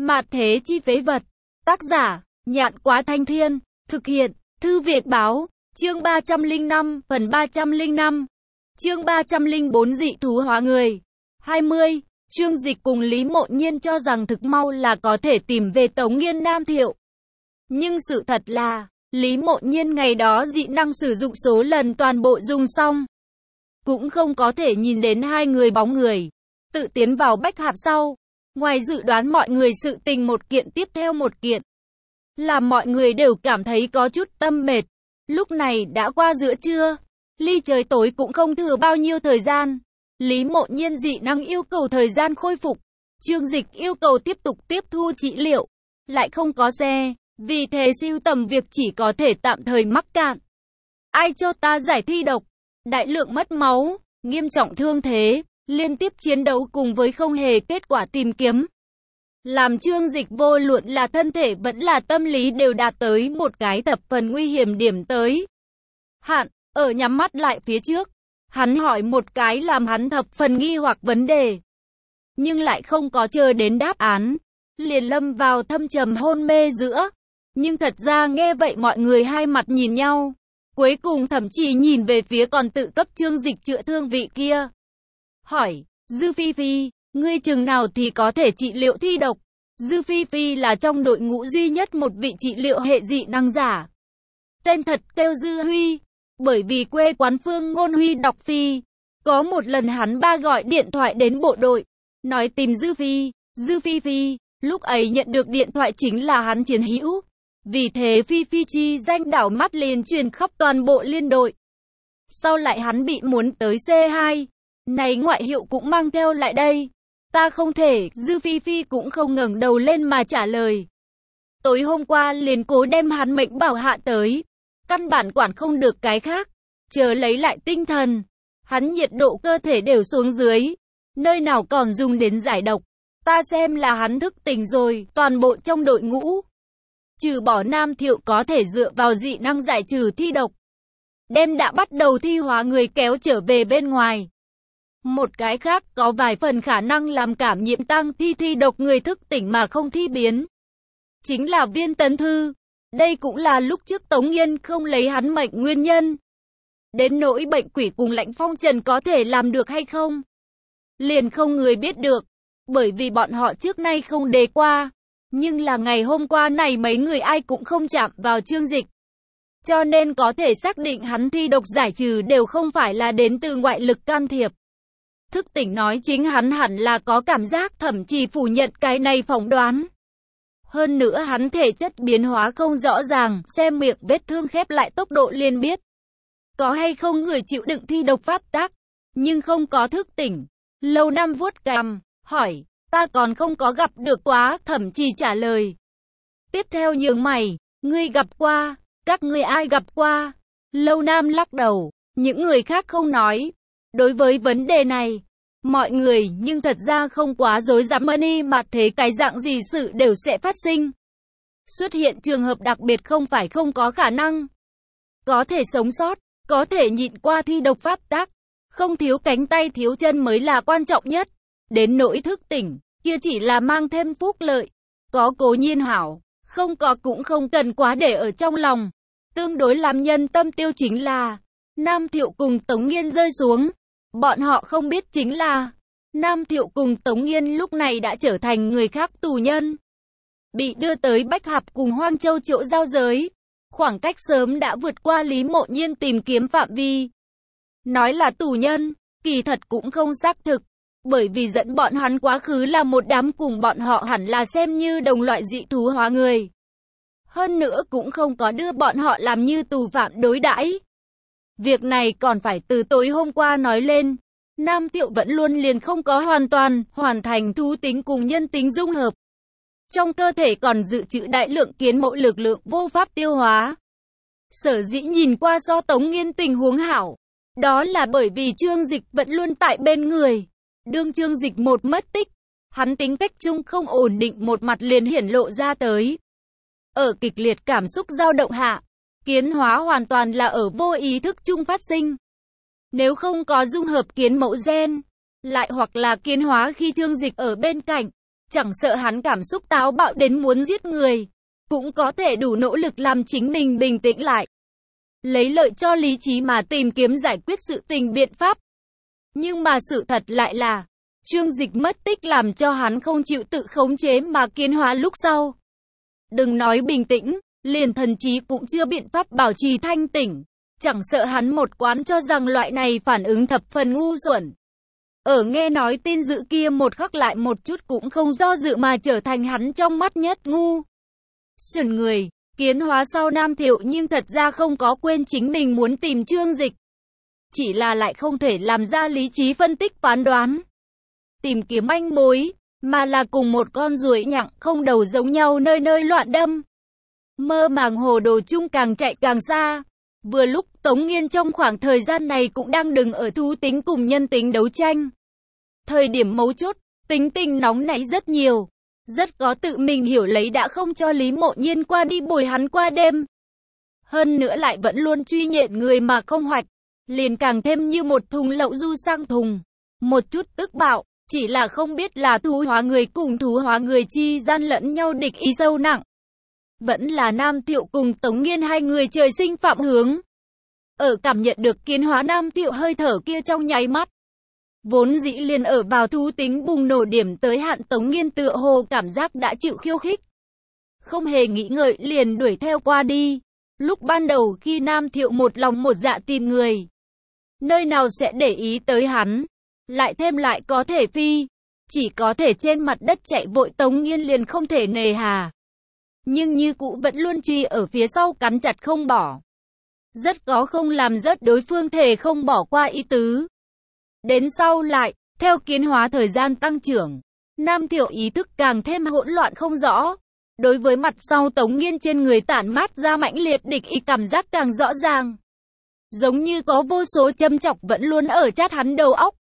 Mạt thế chi phế vật. Tác giả, Nhạn Quá Thanh Thiên. Thực hiện, Thư Việt Báo. Chương 305, phần 305. Chương 304 dị thú hóa người. 20. Trương Dịch cùng Lý Mộ Nhiên cho rằng thực mau là có thể tìm về Tống Nghiên Nam Thiệu. Nhưng sự thật là, Lý Mộ Nhiên ngày đó dị năng sử dụng số lần toàn bộ dùng xong. Cũng không có thể nhìn đến hai người bóng người. Tự tiến vào bách hạp sau. Ngoài dự đoán mọi người sự tình một kiện tiếp theo một kiện. Làm mọi người đều cảm thấy có chút tâm mệt. Lúc này đã qua giữa trưa. Ly trời tối cũng không thừa bao nhiêu thời gian. Lý Mộ Nhiên dị năng yêu cầu thời gian khôi phục. Trương Dịch yêu cầu tiếp tục tiếp thu trị liệu. Lại không có xe. Vì thế siêu tầm việc chỉ có thể tạm thời mắc cạn. Ai cho ta giải thi độc? Đại lượng mất máu, nghiêm trọng thương thế, liên tiếp chiến đấu cùng với không hề kết quả tìm kiếm. Làm Trương Dịch vô luận là thân thể vẫn là tâm lý đều đạt tới một cái thập phần nguy hiểm điểm tới. Hạn, ở nhắm mắt lại phía trước. Hắn hỏi một cái làm hắn thập phần nghi hoặc vấn đề. Nhưng lại không có chờ đến đáp án. Liền lâm vào thâm trầm hôn mê giữa. Nhưng thật ra nghe vậy mọi người hai mặt nhìn nhau. Cuối cùng thậm chí nhìn về phía còn tự cấp Trương Dịch chữa thương vị kia. Hỏi, Dư Phi Phi, ngươi chừng nào thì có thể trị liệu thi độc? Dư Phi Phi là trong đội ngũ duy nhất một vị trị liệu hệ dị năng giả. Tên thật kêu Dư Huy, bởi vì quê quán Phương Ngôn Huy đọc Phi. Có một lần hắn ba gọi điện thoại đến bộ đội, nói tìm Dư Phi, Dư Phi Phi, lúc ấy nhận được điện thoại chính là hắn chiến hữu. Vì thế Phi Phi chi danh đảo mắt liền truyền khắp toàn bộ liên đội. Sau lại hắn bị muốn tới C2. Này ngoại hiệu cũng mang theo lại đây. Ta không thể, Dư Phi Phi cũng không ngẩng đầu lên mà trả lời. Tối hôm qua liền cố đem hắn mệnh bảo hạ tới. Căn bản quản không được cái khác. Chờ lấy lại tinh thần. Hắn nhiệt độ cơ thể đều xuống dưới. Nơi nào còn dùng đến giải độc. Ta xem là hắn thức tỉnh rồi, toàn bộ trong đội ngũ. Trừ bỏ Nam Thiệu có thể dựa vào dị năng giải trừ thi độc. Đem đã bắt đầu thi hóa người kéo trở về bên ngoài. Một cái khác có vài phần khả năng làm cảm nhiễm tăng thi độc người thức tỉnh mà không thi biến. Chính là Viên Tấn Thư. Đây cũng là lúc trước Tống Nghiên không lấy hắn mệnh nguyên nhân. Đến nỗi bệnh quỷ cùng Lãnh Phong Trần có thể làm được hay không? Liền không người biết được. Bởi vì bọn họ trước nay không đề qua. Nhưng là ngày hôm qua này mấy người ai cũng không chạm vào Trương Dịch. Cho nên có thể xác định hắn thi độc giải trừ đều không phải là đến từ ngoại lực can thiệp. Thức tỉnh nói chính hắn hẳn là có cảm giác, thậm chí phủ nhận cái này phỏng đoán. Hơn nữa hắn thể chất biến hóa không rõ ràng, xem miệng vết thương khép lại tốc độ liền biết. Có hay không người chịu đựng thi độc phát tác, nhưng không có thức tỉnh. Lâu Năm vuốt cằm, hỏi, ta còn không có gặp được quá, thậm chí trả lời. Tiếp theo nhướng mày, ngươi gặp qua, các ngươi ai gặp qua? Lâu Nam lắc đầu, những người khác không nói. Đối với vấn đề này, mọi người nhưng thật ra không quá rối rắm mà thế cái dạng gì sự đều sẽ phát sinh. Xuất hiện trường hợp đặc biệt không phải không có khả năng. Có thể sống sót, có thể nhịn qua thi độc phát tác, không thiếu cánh tay thiếu chân mới là quan trọng nhất. Đến nỗi thức tỉnh, kia chỉ là mang thêm phúc lợi. Có cố nhiên hảo, không có cũng không cần quá để ở trong lòng. Tương đối làm nhân tâm tiêu chính là Nam Thiệu cùng Tống Nghiên rơi xuống. Bọn họ không biết chính là Nam Thiệu cùng Tống Nghiên lúc này đã trở thành người khác tù nhân. Bị đưa tới Bách Hạp cùng Hoang Châu chỗ giao giới. Khoảng cách sớm đã vượt qua Lý Mộ Nhiên tìm kiếm phạm vi. Nói là tù nhân, kỳ thật cũng không xác thực. Bởi vì dẫn bọn hắn quá khứ là một đám cùng bọn họ hẳn là xem như đồng loại dị thú hóa người. Hơn nữa cũng không có đưa bọn họ làm như tù phạm đối đãi. Việc này còn phải từ tối hôm qua nói lên. Nam Thiệu vẫn luôn liền không có hoàn thành thú tính cùng nhân tính dung hợp. Trong cơ thể còn dự trữ đại lượng kiến mẫu lực lượng vô pháp tiêu hóa. Sở dĩ nhìn qua do Tống Nghiên tình huống hảo. Đó là bởi vì Trương Dịch vẫn luôn tại bên người. Đương Trương Dịch một mất tích, hắn tính cách chung không ổn định một mặt liền hiển lộ ra tới. Ở kịch liệt cảm xúc dao động hạ, kiến hóa hoàn toàn là ở vô ý thức chung phát sinh. Nếu không có dung hợp kiến mẫu gen, lại hoặc là kiến hóa khi Trương Dịch ở bên cạnh, Chẳng sợ hắn cảm xúc táo bạo đến muốn giết người, cũng có thể đủ nỗ lực làm chính mình bình tĩnh lại. Lấy lợi cho lý trí mà tìm kiếm giải quyết sự tình biện pháp. Nhưng mà sự thật lại là, Trương Dịch mất tích làm cho hắn không chịu tự khống chế mà kiến hóa lúc sau. Đừng nói bình tĩnh, liền thần trí cũng chưa biện pháp bảo trì thanh tỉnh. Chẳng sợ hắn một quán cho rằng loại này phản ứng thập phần ngu xuẩn. Ở nghe nói tin dữ kia một khắc lại một chút cũng không do dự mà trở thành hắn trong mắt nhất ngu xuẩn người. Kiến hóa sau Nam Thiệu nhưng thật ra không có quên chính mình muốn tìm Trương Dịch. Chỉ là lại không thể làm ra lý trí phân tích phán đoán. Tìm kiếm manh mối, mà là cùng một con ruồi nhặng không đầu giống nhau nơi nơi loạn đâm. Mơ màng hồ đồ chung càng chạy càng xa. Vừa lúc Tống Nghiên trong khoảng thời gian này cũng đang đứng ở thú tính cùng nhân tính đấu tranh. Thời điểm mấu chốt, tính tình nóng nảy rất nhiều. Rất có tự mình hiểu lấy đã không cho Lý Mộ Nhiên qua đi bồi hắn qua đêm. Hơn nữa lại vẫn luôn truy nhện người mà không hoạch. Liền càng thêm như một thùng lậu du sang thùng. Một chút tức bạo, chỉ là không biết là thú hóa người cùng thú hóa người chi gian lẫn nhau địch ý sâu nặng. Vẫn là Nam Thiệu cùng Tống Nghiên hai người trời sinh phạm hướng. Ở cảm nhận được kiến hóa Nam Thiệu hơi thở kia trong nháy mắt. Vốn dĩ liền ở vào thú tính bùng nổ điểm tới hạn Tống Nghiên tựa hồ cảm giác đã chịu khiêu khích. Không hề nghĩ ngợi liền đuổi theo qua đi. Lúc ban đầu khi Nam Thiệu một lòng một dạ tìm người. Nơi nào sẽ để ý tới hắn. Lại thêm lại có thể phi. Chỉ có thể trên mặt đất chạy vội Tống Nghiên liền không thể nề hà. Nhưng như cũ vẫn luôn truy ở phía sau cắn chặt không bỏ. Rất có không làm rớt đối phương thể không bỏ qua ý tứ. Đến sau lại, theo kiến hóa thời gian tăng trưởng, Nam Thiệu ý thức càng thêm hỗn loạn không rõ. Đối với mặt sau Tống Nghiên trên người tản mát ra mãnh liệt địch ý cảm giác càng rõ ràng. Giống như có vô số châm chọc vẫn luôn ở chát hắn đầu óc.